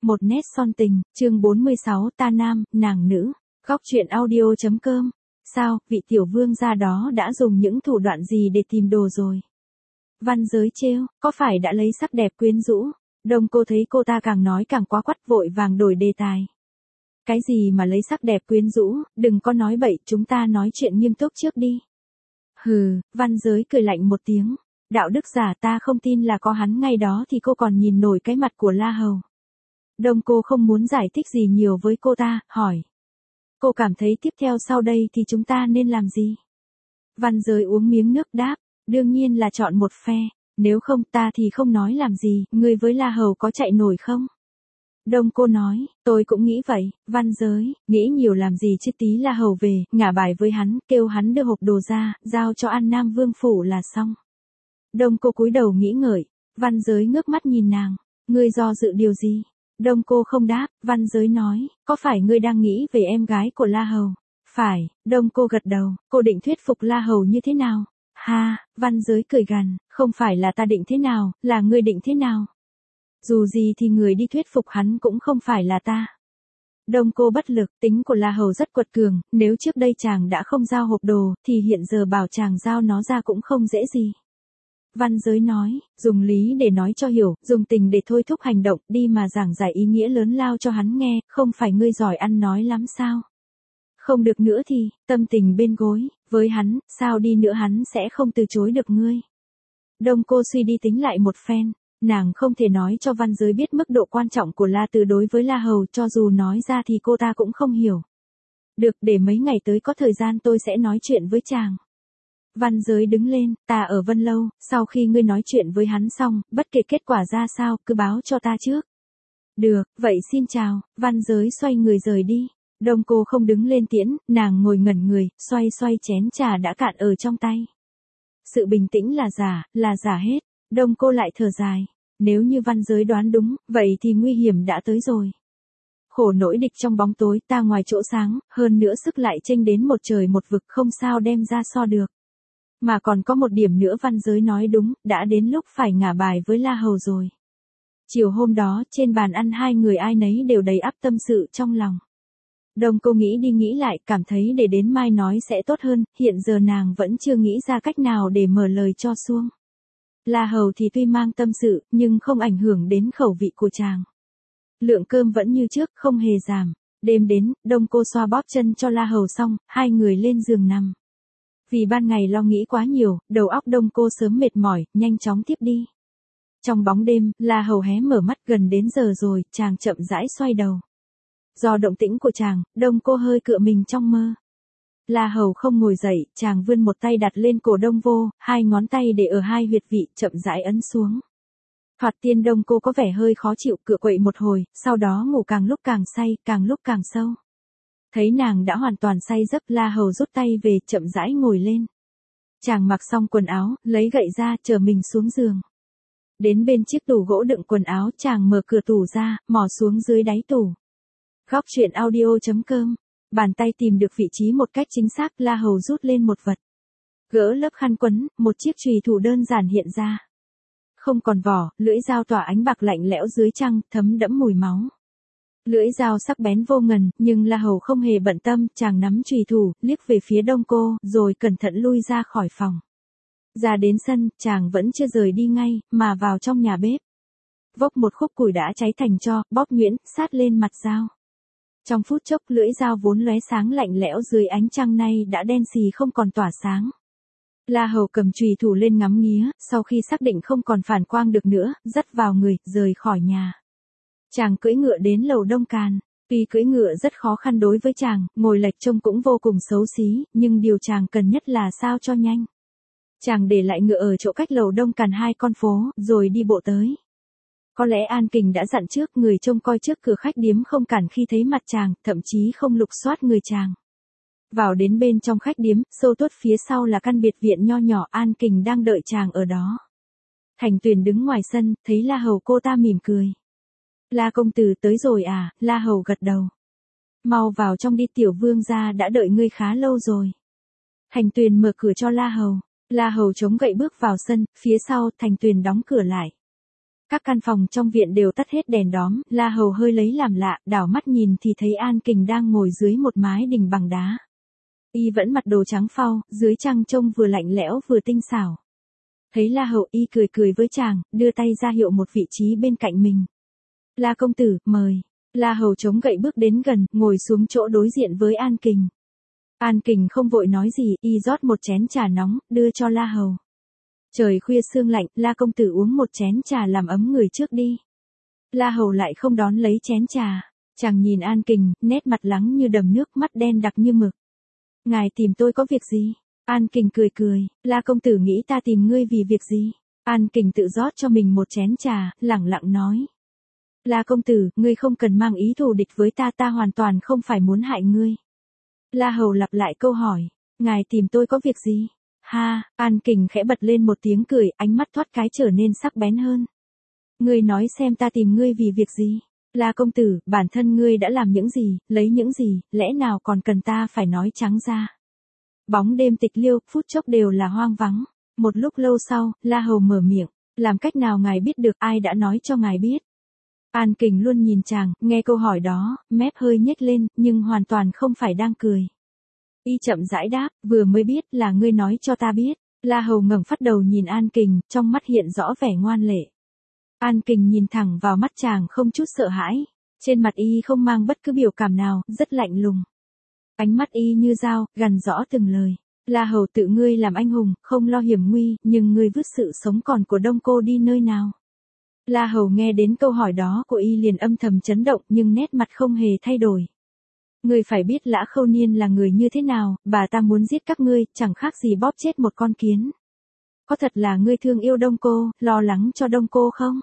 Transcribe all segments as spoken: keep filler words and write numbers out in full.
Một nét son tình, chương bốn mươi sáu, ta nam, nàng nữ. Góc truyện audio chấm com. Sao, vị tiểu vương gia đó đã dùng những thủ đoạn gì để tìm đồ rồi? Văn Giới trêu, có phải đã lấy sắc đẹp quyến rũ? Đông Cô thấy cô ta càng nói càng quá quắt, vội vàng đổi đề tài. Cái gì mà lấy sắc đẹp quyến rũ, đừng có nói bậy, chúng ta nói chuyện nghiêm túc trước đi. Hừ, Văn Giới cười lạnh một tiếng. Đạo đức giả, ta không tin là có hắn ngay đó thì cô còn nhìn nổi cái mặt của La Hầu. Đông Cô không muốn giải thích gì nhiều với cô ta, hỏi. Cô cảm thấy tiếp theo sau đây thì chúng ta nên làm gì? Văn Giới uống miếng nước đáp, đương nhiên là chọn một phe, nếu không ta thì không nói làm gì, ngươi với La Hầu có chạy nổi không? Đông Cô nói, tôi cũng nghĩ vậy. Văn Giới, nghĩ nhiều làm gì chứ, tí La Hầu về, ngả bài với hắn, kêu hắn đưa hộp đồ ra, giao cho An Nam Vương phủ là xong. Đông Cô cúi đầu nghĩ ngợi, Văn Giới ngước mắt nhìn nàng, ngươi do dự điều gì? Đông Cô không đáp, Văn Giới nói, có phải ngươi đang nghĩ về em gái của La Hầu? Phải. Đông Cô gật đầu, cô định thuyết phục La Hầu như thế nào? Ha, Văn Giới cười gằn, không phải là ta định thế nào, là ngươi định thế nào? Dù gì thì người đi thuyết phục hắn cũng không phải là ta. Đông Cô bất lực, tính của La Hầu rất quật cường, nếu trước đây chàng đã không giao hộp đồ, thì hiện giờ bảo chàng giao nó ra cũng không dễ gì. Văn Giới nói, dùng lý để nói cho hiểu, dùng tình để thôi thúc hành động, đi mà giảng giải ý nghĩa lớn lao cho hắn nghe, không phải ngươi giỏi ăn nói lắm sao? Không được nữa thì, tâm tình bên gối, với hắn, sao đi nữa hắn sẽ không từ chối được ngươi. Đông Cô suy đi tính lại một phen, nàng không thể nói cho Văn Giới biết mức độ quan trọng của La Từ đối với La Hầu, cho dù nói ra thì cô ta cũng không hiểu. Được, để mấy ngày tới có thời gian tôi sẽ nói chuyện với chàng. Văn Giới đứng lên, ta ở Vân Lâu, sau khi ngươi nói chuyện với hắn xong, bất kể kết quả ra sao, cứ báo cho ta trước. Được, vậy xin chào. Văn Giới xoay người rời đi. Đông Cô không đứng lên tiễn, nàng ngồi ngẩn người, xoay xoay chén trà đã cạn ở trong tay. Sự bình tĩnh là giả, là giả hết. Đông Cô lại thở dài. Nếu như Văn Giới đoán đúng, vậy thì nguy hiểm đã tới rồi. Khổ nỗi địch trong bóng tối, ta ngoài chỗ sáng, hơn nữa sức lại chênh đến một trời một vực, không sao đem ra so được. Mà còn có một điểm nữa, Văn Giới nói đúng, đã đến lúc phải ngả bài với La Hầu rồi. Chiều hôm đó, trên bàn ăn hai người ai nấy đều đầy ắp tâm sự trong lòng. Đông Cô nghĩ đi nghĩ lại, cảm thấy để đến mai nói sẽ tốt hơn, hiện giờ nàng vẫn chưa nghĩ ra cách nào để mở lời cho xuông. La Hầu thì tuy mang tâm sự, nhưng không ảnh hưởng đến khẩu vị của chàng. Lượng cơm vẫn như trước, không hề giảm. Đêm đến, Đông Cô xoa bóp chân cho La Hầu xong, hai người lên giường nằm. Vì ban ngày lo nghĩ quá nhiều, đầu óc Đông Cô sớm mệt mỏi, nhanh chóng tiếp đi. Trong bóng đêm, La Hầu hé mở mắt, gần đến giờ rồi, chàng chậm rãi xoay đầu. Do động tĩnh của chàng, Đông Cô hơi cựa mình trong mơ. La Hầu không ngồi dậy, chàng vươn một tay đặt lên cổ Đông Vô, hai ngón tay để ở hai huyệt vị, chậm rãi ấn xuống. Thoạt tiên Đông Cô có vẻ hơi khó chịu, cựa quậy một hồi, sau đó ngủ càng lúc càng say, càng lúc càng sâu. Thấy nàng đã hoàn toàn say giấc, La Hầu rút tay về, chậm rãi ngồi lên. Chàng mặc xong quần áo, lấy gậy ra, chở mình xuống giường. Đến bên chiếc tủ gỗ đựng quần áo, chàng mở cửa tủ ra, mò xuống dưới đáy tủ. Góc truyện audio chấm com. Bàn tay tìm được vị trí một cách chính xác, La Hầu rút lên một vật. Gỡ lớp khăn quấn, một chiếc chùy thủ đơn giản hiện ra. Không còn vỏ, lưỡi dao tỏa ánh bạc lạnh lẽo dưới trăng, thấm đẫm mùi máu. Lưỡi dao sắc bén vô ngần, nhưng La Hầu không hề bận tâm, chàng nắm chùy thủ, liếc về phía Đông Cô, rồi cẩn thận lui ra khỏi phòng. Ra đến sân, chàng vẫn chưa rời đi ngay, mà vào trong nhà bếp. Vốc một khúc củi đã cháy thành tro, bóp nhuyễn, sát lên mặt dao. Trong phút chốc, lưỡi dao vốn lóe sáng lạnh lẽo dưới ánh trăng nay đã đen xì không còn tỏa sáng. La Hầu cầm chùy thủ lên ngắm nghía, sau khi xác định không còn phản quang được nữa, dắt vào người, rời khỏi nhà. Chàng cưỡi ngựa đến lầu Đông Càn. Tuy cưỡi ngựa rất khó khăn đối với chàng, ngồi lệch trông cũng vô cùng xấu xí, nhưng điều chàng cần nhất là sao cho nhanh. Chàng để lại ngựa ở chỗ cách lầu Đông Càn hai con phố, rồi đi bộ tới. Có lẽ An Kình đã dặn trước, người trông coi trước cửa khách điếm không cản khi thấy mặt chàng, thậm chí không lục soát người chàng. Vào đến bên trong khách điếm, sâu tuốt phía sau là căn biệt viện nho nhỏ, An Kình đang đợi chàng ở đó. Thành Tuyền đứng ngoài sân, thấy La Hầu, cô ta mỉm cười. La công tử tới rồi à? La Hầu gật đầu. Mau vào trong đi, tiểu vương gia đã đợi ngươi khá lâu rồi. Thành Tuyền mở cửa cho La Hầu. La Hầu chống gậy bước vào sân, phía sau Thành Tuyền đóng cửa lại. Các căn phòng trong viện đều tắt hết đèn đóm, La Hầu hơi lấy làm lạ, đảo mắt nhìn thì thấy An Kình đang ngồi dưới một mái đình bằng đá. Y vẫn mặc đồ trắng phau, dưới trăng trông vừa lạnh lẽo vừa tinh xảo. Thấy La Hầu, y cười cười với chàng, đưa tay ra hiệu một vị trí bên cạnh mình. La công tử, mời. La Hầu chống gậy bước đến gần, ngồi xuống chỗ đối diện với An Kình. An Kình không vội nói gì, y rót một chén trà nóng, đưa cho La Hầu. Trời khuya sương lạnh, La công tử uống một chén trà làm ấm người trước đi. La Hầu lại không đón lấy chén trà. Chàng nhìn An Kình, nét mặt lắng như đầm nước, mắt đen đặc như mực. Ngài tìm tôi có việc gì? An Kình cười cười, La công tử nghĩ ta tìm ngươi vì việc gì? An Kình tự rót cho mình một chén trà, lẳng lặng nói. La công tử, ngươi không cần mang ý thù địch với ta, ta hoàn toàn không phải muốn hại ngươi. La Hầu lặp lại câu hỏi, ngài tìm tôi có việc gì? Ha, An Kình khẽ bật lên một tiếng cười, ánh mắt thoát cái trở nên sắc bén hơn. Ngươi nói xem ta tìm ngươi vì việc gì? La công tử, bản thân ngươi đã làm những gì, lấy những gì, lẽ nào còn cần ta phải nói trắng ra? Bóng đêm tịch liêu, phút chốc đều là hoang vắng. Một lúc lâu sau, La Hầu mở miệng, làm cách nào ngài biết được, ai đã nói cho ngài biết? An Kình luôn nhìn chàng, nghe câu hỏi đó, mép hơi nhếch lên, nhưng hoàn toàn không phải đang cười. Y chậm rãi đáp, vừa mới biết là ngươi nói cho ta biết. La Hầu ngẩng phát đầu nhìn An Kình, trong mắt hiện rõ vẻ ngoan lệ. An Kình nhìn thẳng vào mắt chàng không chút sợ hãi. Trên mặt y không mang bất cứ biểu cảm nào, rất lạnh lùng. Ánh mắt y như dao, gằn rõ từng lời. La Hầu, tự ngươi làm anh hùng, không lo hiểm nguy, nhưng ngươi vứt sự sống còn của Đông Cô đi nơi nào? La Hầu nghe đến câu hỏi đó của y liền âm thầm chấn động, nhưng nét mặt không hề thay đổi. Ngươi phải biết Lã Khâu Niên là người như thế nào, bà ta muốn giết các ngươi, chẳng khác gì bóp chết một con kiến. Có thật là ngươi thương yêu Đông Cô, lo lắng cho Đông Cô không?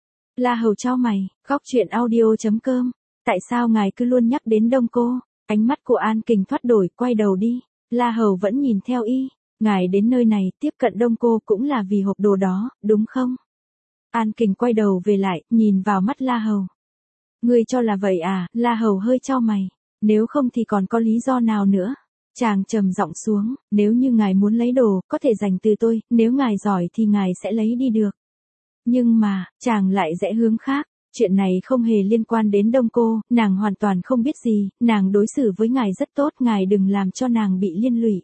La Hầu chau mày, góc truyện audio chấm com. Tại sao ngài cứ luôn nhắc đến Đông Cô? Ánh mắt của An Kình thoát đổi, quay đầu đi. La Hầu vẫn nhìn theo y. Ngài đến nơi này, tiếp cận Đông Cô cũng là vì hộp đồ đó, đúng không? An Kình quay đầu về lại, nhìn vào mắt La Hầu. Ngươi cho là vậy à? La Hầu hơi chau mày. Nếu không thì còn có lý do nào nữa? Chàng trầm giọng xuống, nếu như ngài muốn lấy đồ, có thể dành từ tôi, nếu ngài giỏi thì ngài sẽ lấy đi được. Nhưng mà, chàng lại rẽ hướng khác, chuyện này không hề liên quan đến Đông Cô, nàng hoàn toàn không biết gì, nàng đối xử với ngài rất tốt, ngài đừng làm cho nàng bị liên lụy.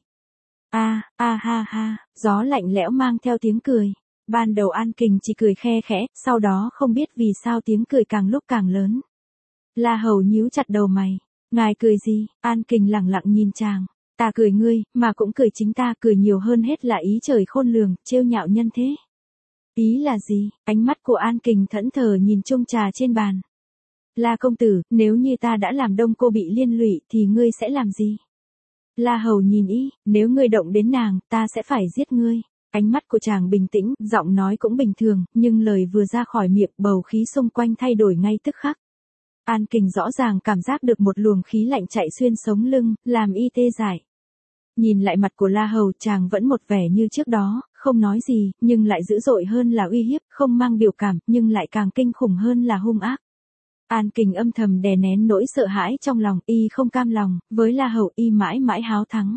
A, a ha ha, gió lạnh lẽo mang theo tiếng cười. Ban đầu An Kình chỉ cười khe khẽ, sau đó không biết vì sao tiếng cười càng lúc càng lớn. La Hầu nhíu chặt đầu mày. Ngài cười gì? An Kình lẳng lặng nhìn chàng. Ta cười ngươi, mà cũng cười chính ta, cười nhiều hơn hết là ý trời khôn lường, trêu nhạo nhân thế. Ý là gì? Ánh mắt của An Kình thẫn thờ nhìn chung trà trên bàn. La công tử, nếu như ta đã làm Đông Cô bị liên lụy thì ngươi sẽ làm gì? La Hầu nhìn ý, nếu ngươi động đến nàng, ta sẽ phải giết ngươi. Ánh mắt của chàng bình tĩnh, giọng nói cũng bình thường, nhưng lời vừa ra khỏi miệng, bầu khí xung quanh thay đổi ngay tức khắc. An Kình rõ ràng cảm giác được một luồng khí lạnh chạy xuyên sống lưng, làm y tê dại. Nhìn lại mặt của La Hầu, chàng vẫn một vẻ như trước đó, không nói gì, nhưng lại dữ dội hơn là uy hiếp, không mang biểu cảm, nhưng lại càng kinh khủng hơn là hung ác. An Kình âm thầm đè nén nỗi sợ hãi trong lòng, y không cam lòng, với La Hầu y mãi mãi háo thắng.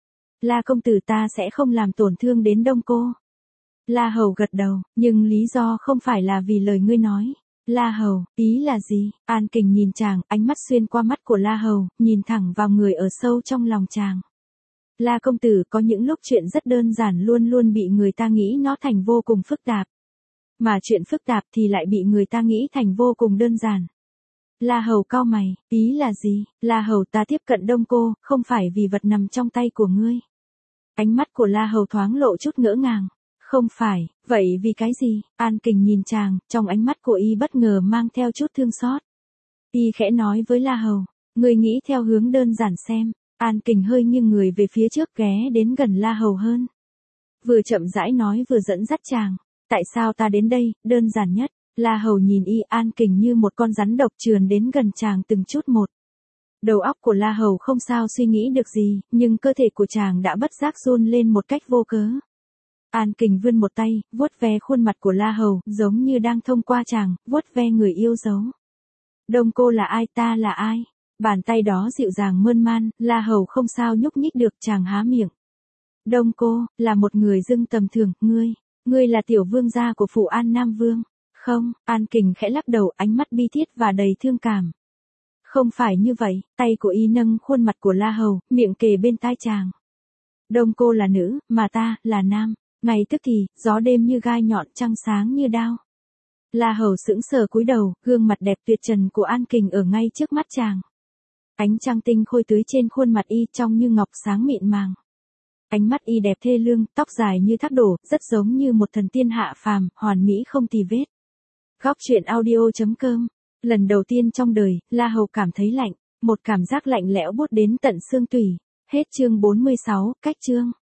La công tử, ta sẽ không làm tổn thương đến Đông Cô. La Hầu gật đầu, nhưng lý do không phải là vì lời ngươi nói. La Hầu, ý là gì? An Kình nhìn chàng, ánh mắt xuyên qua mắt của La Hầu, nhìn thẳng vào người ở sâu trong lòng chàng. La công tử, có những lúc chuyện rất đơn giản luôn luôn bị người ta nghĩ nó thành vô cùng phức tạp. Mà chuyện phức tạp thì lại bị người ta nghĩ thành vô cùng đơn giản. La Hầu cau mày, ý là gì? La Hầu, ta tiếp cận Đông Cô, không phải vì vật nằm trong tay của ngươi. Ánh mắt của La Hầu thoáng lộ chút ngỡ ngàng. Không phải, vậy vì cái gì? An Kình nhìn chàng, trong ánh mắt của y bất ngờ mang theo chút thương xót. Y khẽ nói với La Hầu, ngươi nghĩ theo hướng đơn giản xem. An Kình hơi nghiêng người về phía trước, ghé đến gần La Hầu hơn. Vừa chậm rãi nói vừa dẫn dắt chàng. Tại sao ta đến đây, đơn giản nhất. La Hầu nhìn y, An Kình như một con rắn độc trườn đến gần chàng từng chút một. Đầu óc của La Hầu không sao suy nghĩ được gì, nhưng cơ thể của chàng đã bất giác run lên một cách vô cớ. An Kình vươn một tay, vuốt ve khuôn mặt của La Hầu, giống như đang thông qua chàng, vuốt ve người yêu dấu. Đông Cô là ai, ta là ai? Bàn tay đó dịu dàng mơn man, La Hầu không sao nhúc nhích được, chàng há miệng. Đông Cô, là một người dưng tầm thường, ngươi, ngươi là tiểu vương gia của phủ An Nam Vương. Không, An Kình khẽ lắc đầu, ánh mắt bi thiết và đầy thương cảm. Không phải như vậy, tay của y nâng khuôn mặt của La Hầu, miệng kề bên tai chàng. Đông cô là nữ, mà ta, là nam. Ngày tức thì, gió đêm như gai nhọn, trăng sáng như đao. La Hầu sững sờ cúi đầu, gương mặt đẹp tuyệt trần của An Kình ở ngay trước mắt chàng. Ánh trăng tinh khôi tưới trên khuôn mặt y trong như ngọc sáng mịn màng. Ánh mắt y đẹp thê lương, tóc dài như thác đổ, rất giống như một thần tiên hạ phàm, hoàn mỹ không tì vết. Góc truyện audio chấm com. Lần đầu tiên trong đời, La Hầu cảm thấy lạnh, một cảm giác lạnh lẽo buốt đến tận xương tủy. Hết chương bốn mươi sáu, cách chương.